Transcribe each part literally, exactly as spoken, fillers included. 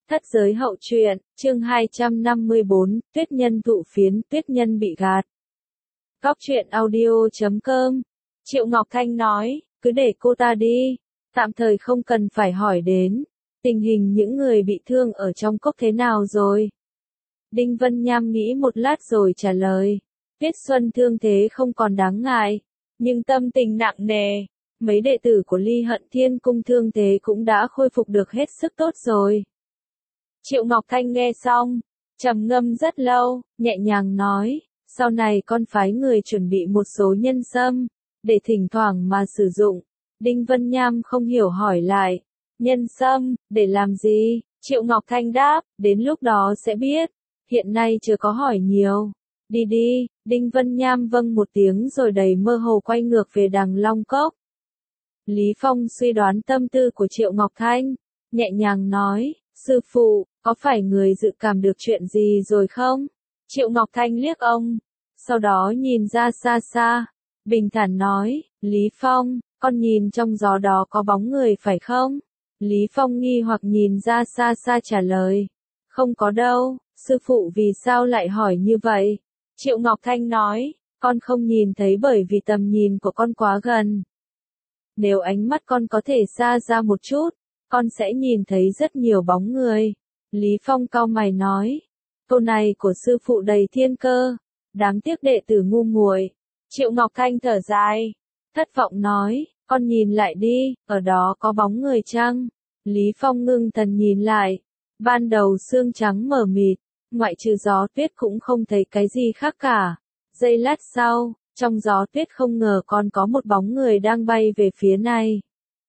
Thất giới hậu truyện, chương hai trăm năm mươi bốn, tuyết nhân thụ phiến, tuyết nhân bị gạt. Góc truyện audio chấm com. Triệu Ngọc Thanh nói, cứ để cô ta đi, tạm thời không cần phải hỏi đến. Tình hình những người bị thương ở trong cốc thế nào rồi? Đinh Vân Nham nghĩ một lát rồi trả lời. Tuyết Xuân thương thế không còn đáng ngại, nhưng tâm tình nặng nề. Mấy đệ tử của Ly Hận Thiên Cung thương thế cũng đã khôi phục được hết sức tốt rồi. Triệu Ngọc Thanh nghe xong, trầm ngâm rất lâu, nhẹ nhàng nói, sau này con phái người chuẩn bị một số nhân sâm, để thỉnh thoảng mà sử dụng. Đinh Vân Nham không hiểu hỏi lại, nhân sâm, để làm gì? Triệu Ngọc Thanh đáp, đến lúc đó sẽ biết, hiện nay chưa có hỏi nhiều. Đi đi, Đinh Vân Nham vâng một tiếng rồi đầy mơ hồ quay ngược về Đằng Long Cốc. Lý Phong suy đoán tâm tư của Triệu Ngọc Thanh, nhẹ nhàng nói, sư phụ, có phải người dự cảm được chuyện gì rồi không? Triệu Ngọc Thanh liếc ông, sau đó nhìn ra xa xa, bình thản nói, Lý Phong, con nhìn trong gió đó có bóng người phải không? Lý Phong nghi hoặc nhìn ra xa xa trả lời, không có đâu, sư phụ vì sao lại hỏi như vậy? Triệu Ngọc Thanh nói, con không nhìn thấy bởi vì tầm nhìn của con quá gần. Nếu ánh mắt con có thể xa ra một chút, con sẽ nhìn thấy rất nhiều bóng người. Lý Phong cau mày nói, câu này của sư phụ đầy thiên cơ, đáng tiếc đệ tử ngu muội. Triệu Ngọc Thanh thở dài, thất vọng nói, con nhìn lại đi, ở đó có bóng người chăng? Lý Phong ngưng thần nhìn lại, ban đầu sương trắng mờ mịt, ngoại trừ gió tuyết cũng không thấy cái gì khác cả. Giây lát sau, trong gió tuyết không ngờ còn có một bóng người đang bay về phía này.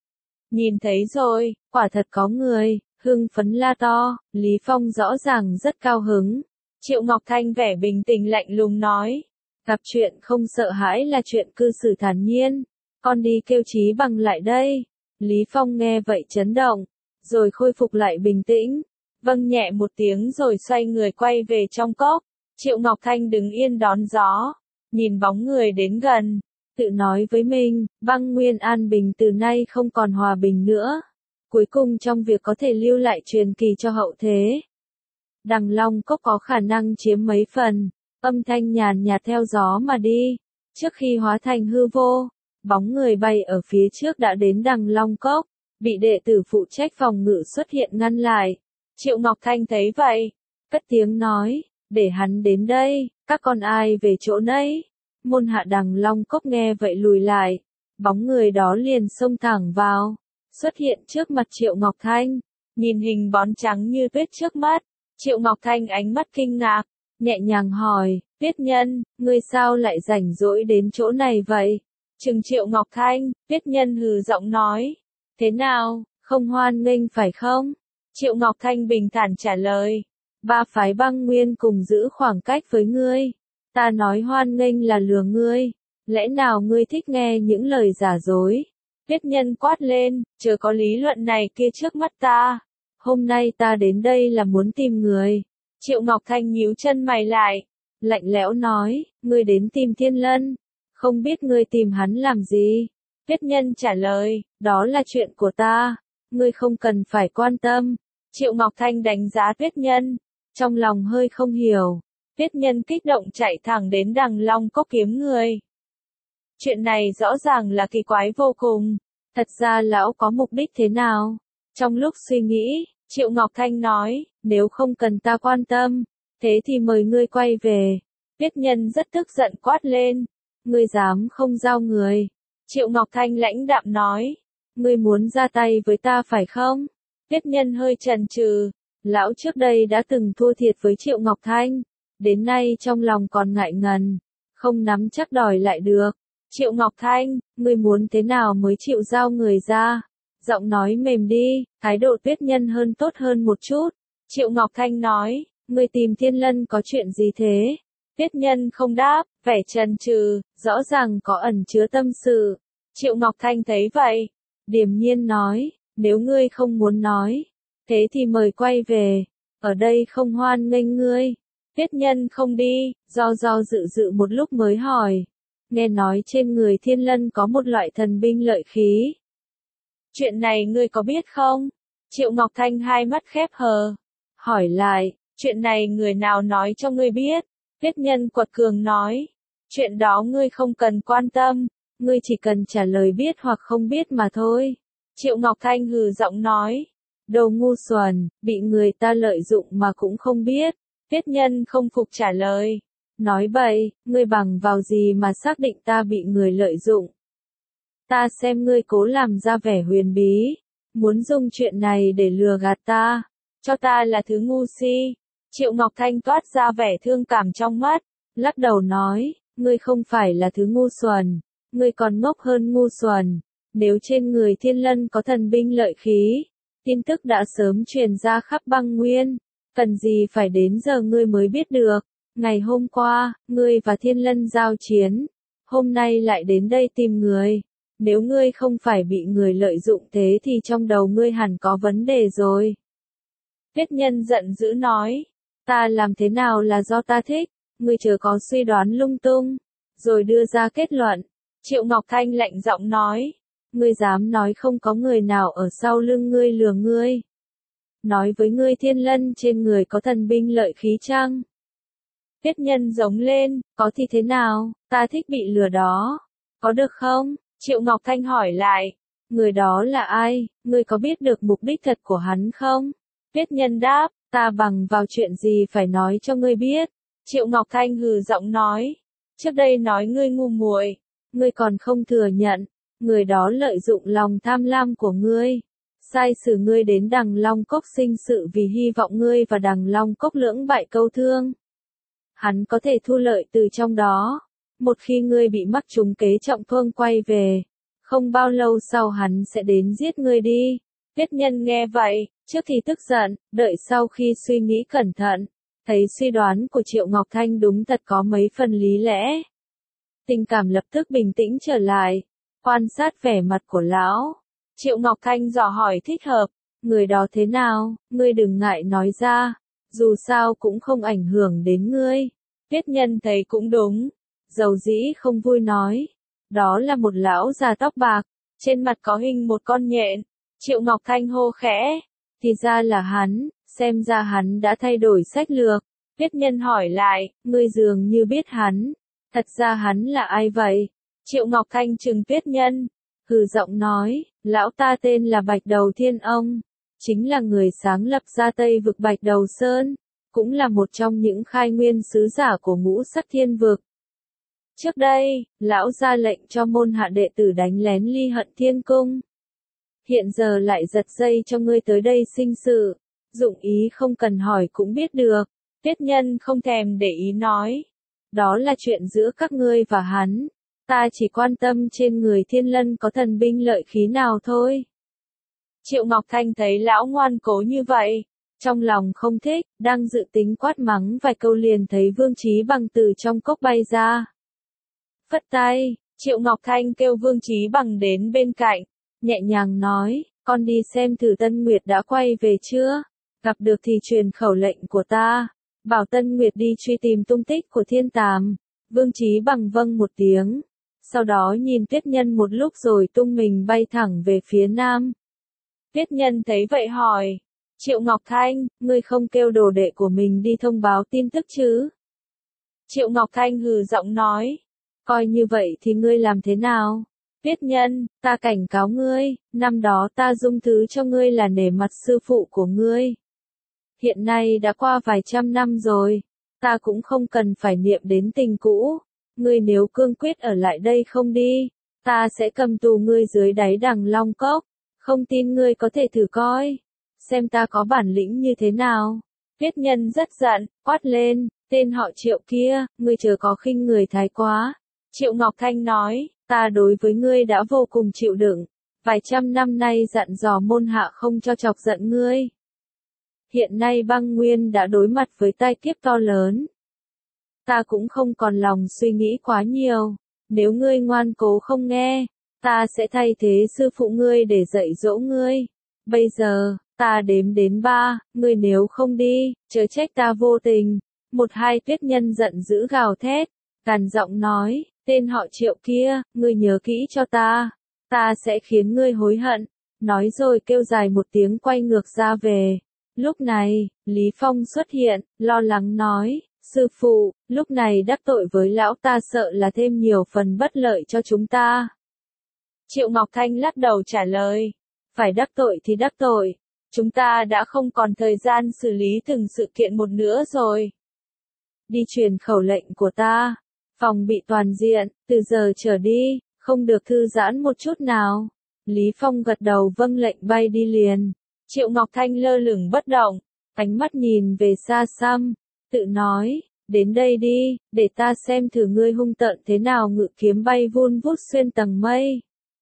Nhìn thấy rồi, quả thật có người, hưng phấn la to, Lý Phong rõ ràng rất cao hứng. Triệu Ngọc Thanh vẻ bình tĩnh lạnh lùng nói, gặp chuyện không sợ hãi là chuyện cư xử thản nhiên, con đi kêu Chí Bằng lại đây. Lý Phong nghe vậy chấn động, rồi khôi phục lại bình tĩnh, vâng nhẹ một tiếng rồi xoay người quay về trong cốc. Triệu Ngọc Thanh đứng yên đón gió, nhìn bóng người đến gần, tự nói với mình, băng nguyên an bình từ nay không còn hòa bình nữa. Cuối cùng trong việc có thể lưu lại truyền kỳ cho hậu thế. Đằng Long Cốc có khả năng chiếm mấy phần, âm thanh nhàn nhạt theo gió mà đi. Trước khi hóa thành hư vô, bóng người bay ở phía trước đã đến Đằng Long Cốc, bị đệ tử phụ trách phòng ngự xuất hiện ngăn lại. Triệu Ngọc Thanh thấy vậy, cất tiếng nói, để hắn đến đây, các con ai về chỗ nấy. Môn hạ Đằng Long Cốc nghe vậy lùi lại, bóng người đó liền xông thẳng vào, xuất hiện trước mặt Triệu Ngọc Thanh, nhìn hình bóng trắng như tuyết trước mắt. Triệu Ngọc Thanh ánh mắt kinh ngạc, nhẹ nhàng hỏi, Tuyết Nhân, ngươi sao lại rảnh rỗi đến chỗ này vậy? Trừng Triệu Ngọc Thanh, Tuyết Nhân hừ giọng nói, thế nào, không hoan nghênh phải không? Triệu Ngọc Thanh bình thản trả lời, ba phái băng nguyên cùng giữ khoảng cách với ngươi, ta nói hoan nghênh là lừa ngươi, lẽ nào ngươi thích nghe những lời giả dối? Tuyết Nhân quát lên, chớ có lý luận này kia trước mắt ta, hôm nay ta đến đây là muốn tìm người. Triệu Ngọc Thanh nhíu chân mày lại, lạnh lẽo nói, ngươi đến tìm Thiên Lân, không biết ngươi tìm hắn làm gì? Tuyết Nhân trả lời, đó là chuyện của ta, ngươi không cần phải quan tâm. Triệu Ngọc Thanh đánh giá Tuyết Nhân, trong lòng hơi không hiểu. Tuyết Nhân kích động chạy thẳng đến Đằng Long Cốc kiếm người. Chuyện này rõ ràng là kỳ quái vô cùng, thật ra lão có mục đích thế nào? Trong lúc suy nghĩ, Triệu Ngọc Thanh nói, nếu không cần ta quan tâm, thế thì mời ngươi quay về. Tuyết Nhân rất tức giận quát lên, ngươi dám không giao người? Triệu Ngọc Thanh lãnh đạm nói, ngươi muốn ra tay với ta phải không? Tuyết Nhân hơi chần chừ, lão trước đây đã từng thua thiệt với Triệu Ngọc Thanh, đến nay trong lòng còn ngại ngần, không nắm chắc đòi lại được. Triệu Ngọc Thanh, ngươi muốn thế nào mới chịu giao người ra? Giọng nói mềm đi, thái độ Tuyết Nhân hơn tốt hơn một chút. Triệu Ngọc Thanh nói, ngươi tìm Thiên Lân có chuyện gì thế? Tuyết Nhân không đáp, vẻ chần chừ, rõ ràng có ẩn chứa tâm sự. Triệu Ngọc Thanh thấy vậy, điềm nhiên nói, nếu ngươi không muốn nói, thế thì mời quay về, ở đây không hoan nghênh ngươi. Tuyết Nhân không đi, do do dự dự một lúc mới hỏi, nghe nói trên người Thiên Lân có một loại thần binh lợi khí. Chuyện này ngươi có biết không? Triệu Ngọc Thanh hai mắt khép hờ, hỏi lại, chuyện này người nào nói cho ngươi biết? Tuyết nhân quật cường nói, chuyện đó ngươi không cần quan tâm, ngươi chỉ cần trả lời biết hoặc không biết mà thôi. Triệu Ngọc Thanh hừ giọng nói, đồ ngu xuẩn, bị người ta lợi dụng mà cũng không biết. Tuyết nhân không phục trả lời, nói bậy, ngươi bằng vào gì mà xác định ta bị người lợi dụng? Ta xem ngươi cố làm ra vẻ huyền bí, muốn dùng chuyện này để lừa gạt ta, cho ta là thứ ngu si. Triệu Ngọc Thanh toát ra vẻ thương cảm trong mắt, lắc đầu nói, ngươi không phải là thứ ngu xuẩn, ngươi còn ngốc hơn ngu xuẩn. Nếu trên người Thiên Lân có thần binh lợi khí, tin tức đã sớm truyền ra khắp băng nguyên, cần gì phải đến giờ ngươi mới biết được. Ngày hôm qua, ngươi và Thiên Lân giao chiến, hôm nay lại đến đây tìm người. Nếu ngươi không phải bị người lợi dụng thế thì trong đầu ngươi hẳn có vấn đề rồi. Tuyết nhân giận dữ nói, ta làm thế nào là do ta thích, ngươi chớ có suy đoán lung tung, rồi đưa ra kết luận. Triệu Ngọc Thanh lạnh giọng nói, ngươi dám nói không có người nào ở sau lưng ngươi lừa ngươi? Nói với ngươi Thiên Lân trên người có thần binh lợi khí chăng? Tuyết nhân giống lên, có thì thế nào, ta thích bị lừa đó. Có được không? Triệu Ngọc Thanh hỏi lại, người đó là ai, ngươi có biết được mục đích thật của hắn không? Tuyết nhân đáp, ta bằng vào chuyện gì phải nói cho ngươi biết. Triệu Ngọc Thanh hừ giọng nói, trước đây nói ngươi ngu muội, ngươi còn không thừa nhận, người đó lợi dụng lòng tham lam của ngươi, sai sử ngươi đến Đằng Long Cốc sinh sự vì hy vọng ngươi và Đằng Long Cốc lưỡng bại câu thương. Hắn có thể thu lợi từ trong đó. Một khi ngươi bị mắc trúng kế trọng thương quay về, không bao lâu sau hắn sẽ đến giết ngươi đi. Tuyết nhân nghe vậy, trước thì tức giận, đợi sau khi suy nghĩ cẩn thận, thấy suy đoán của Triệu Ngọc Thanh đúng thật có mấy phần lý lẽ. Tình cảm lập tức bình tĩnh trở lại, quan sát vẻ mặt của lão. Triệu Ngọc Thanh dò hỏi thích hợp, người đó thế nào, ngươi đừng ngại nói ra, dù sao cũng không ảnh hưởng đến ngươi. Tuyết nhân thấy cũng đúng, dầu dĩ không vui nói, đó là một lão già tóc bạc, trên mặt có hình một con nhện. Triệu Ngọc Thanh hô khẽ, thì ra là hắn, xem ra hắn đã thay đổi sách lược. Tuyết nhân hỏi lại, ngươi dường như biết hắn, thật ra hắn là ai vậy? Triệu Ngọc Thanh trừng Tuyết nhân, hừ giọng nói, lão ta tên là Bạch Đầu Thiên Ông, chính là người sáng lập ra Tây vực Bạch Đầu Sơn, cũng là một trong những khai nguyên sứ giả của ngũ sắc thiên vực. Trước đây, lão ra lệnh cho môn hạ đệ tử đánh lén Ly Hận Thiên Cung. Hiện giờ lại giật dây cho ngươi tới đây sinh sự, dụng ý không cần hỏi cũng biết được. Tuyết nhân không thèm để ý nói, đó là chuyện giữa các ngươi và hắn, ta chỉ quan tâm trên người Thiên Lân có thần binh lợi khí nào thôi. Triệu Ngọc Thanh thấy lão ngoan cố như vậy, trong lòng không thích, đang dự tính quát mắng vài câu liền thấy Vương Chí Bằng từ trong cốc bay ra. Phất tay, Triệu Ngọc Thanh kêu Vương Chí Bằng đến bên cạnh, nhẹ nhàng nói, con đi xem thử Tân Nguyệt đã quay về chưa, gặp được thì truyền khẩu lệnh của ta, bảo Tân Nguyệt đi truy tìm tung tích của Thiên Tàm. Vương Chí Bằng vâng một tiếng, sau đó nhìn Tuyết nhân một lúc rồi tung mình bay thẳng về phía nam. Tuyết nhân thấy vậy hỏi, Triệu Ngọc Thanh, ngươi không kêu đồ đệ của mình đi thông báo tin tức chứ? Triệu Ngọc Thanh hừ giọng nói, coi như vậy thì ngươi làm thế nào? Tuyết nhân, ta cảnh cáo ngươi, năm đó ta dung thứ cho ngươi là nể mặt sư phụ của ngươi. Hiện nay đã qua vài trăm năm rồi, ta cũng không cần phải niệm đến tình cũ. Ngươi nếu cương quyết ở lại đây không đi, ta sẽ cầm tù ngươi dưới đáy Đằng Long Cốc. Không tin ngươi có thể thử coi, xem ta có bản lĩnh như thế nào. Tuyết nhân rất giận, quát lên, tên họ Triệu kia, ngươi chớ có khinh người thái quá. Triệu Ngọc Thanh nói, ta đối với ngươi đã vô cùng chịu đựng, vài trăm năm nay dặn dò môn hạ không cho chọc giận ngươi. Hiện nay băng nguyên đã đối mặt với tai kiếp to lớn. Ta cũng không còn lòng suy nghĩ quá nhiều, nếu ngươi ngoan cố không nghe, ta sẽ thay thế sư phụ ngươi để dạy dỗ ngươi. Bây giờ, ta đếm đến ba, ngươi nếu không đi, chớ trách ta vô tình. Một hai Tuyết nhân giận dữ gào thét, gằn giọng nói, tên họ Triệu kia, ngươi nhớ kỹ cho ta, ta sẽ khiến ngươi hối hận. Nói rồi kêu dài một tiếng quay ngược ra về. Lúc này, Lý Phong xuất hiện, lo lắng nói, sư phụ, lúc này đắc tội với lão ta sợ là thêm nhiều phần bất lợi cho chúng ta. Triệu Ngọc Thanh lắc đầu trả lời, phải đắc tội thì đắc tội, chúng ta đã không còn thời gian xử lý từng sự kiện một nữa rồi. Đi truyền khẩu lệnh của ta, phòng bị toàn diện, từ giờ trở đi, không được thư giãn một chút nào. Lý Phong gật đầu vâng lệnh bay đi liền. Triệu Ngọc Thanh lơ lửng bất động, ánh mắt nhìn về xa xăm, tự nói, đến đây đi, để ta xem thử ngươi hung tợn thế nào ngự kiếm bay vun vút xuyên tầng mây.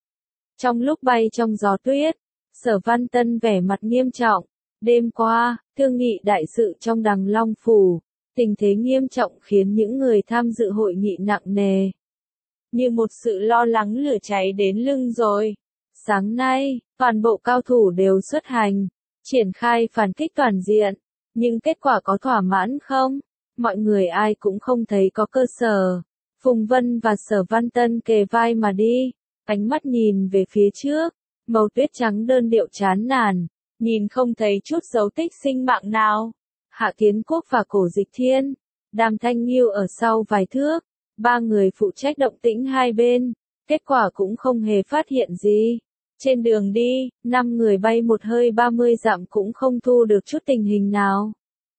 Trong lúc bay trong gió tuyết, Sở Văn Tân vẻ mặt nghiêm trọng, đêm qua, thương nghị đại sự trong Đằng Long Phủ, tình thế nghiêm trọng khiến những người tham dự hội nghị nặng nề. Như một sự lo lắng lửa cháy đến lưng rồi. Sáng nay, toàn bộ cao thủ đều xuất hành, triển khai phản kích toàn diện, nhưng kết quả có thỏa mãn không? Mọi người ai cũng không thấy có cơ sở. Phùng Vân và Sở Văn Tân kề vai mà đi, ánh mắt nhìn về phía trước, màu tuyết trắng đơn điệu chán nản, nhìn không thấy chút dấu tích sinh mạng nào. Hạ Kiến Quốc và Cổ Dịch Thiên, Đàm Thanh Nghiêu ở sau vài thước, ba người phụ trách động tĩnh hai bên, kết quả cũng không hề phát hiện gì. Trên đường đi, năm người bay một hơi ba mươi dặm cũng không thu được chút tình hình nào.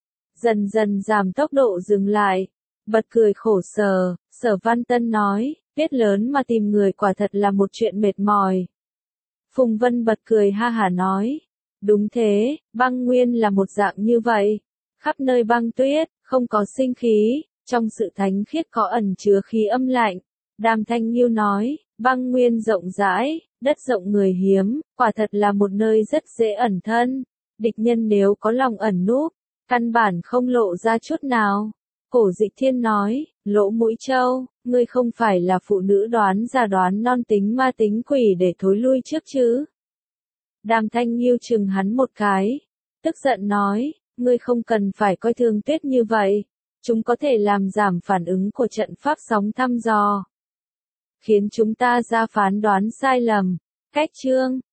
Dần dần giảm tốc độ dừng lại, bật cười khổ sở, Sở Văn Tân nói, biết lớn mà tìm người quả thật là một chuyện mệt mỏi. Phùng Vân bật cười ha hả nói, đúng thế, băng nguyên là một dạng như vậy, khắp nơi băng tuyết, không có sinh khí, trong sự thánh khiết có ẩn chứa khí âm lạnh. Đàm Thanh Nghiêu nói, băng nguyên rộng rãi, đất rộng người hiếm, quả thật là một nơi rất dễ ẩn thân. Địch nhân nếu có lòng ẩn núp, căn bản không lộ ra chút nào. Cổ Dịch Thiên nói, Lỗ Mũi Châu, ngươi không phải là phụ nữ đoán già đoán non tính ma tính quỷ để thối lui trước chứ. Đàm Thanh Nghiêu chừng hắn một cái, tức giận nói, ngươi không cần phải coi thường tuyết như vậy, chúng có thể làm giảm phản ứng của trận pháp sóng thăm dò, khiến chúng ta ra phán đoán sai lầm. Cách chương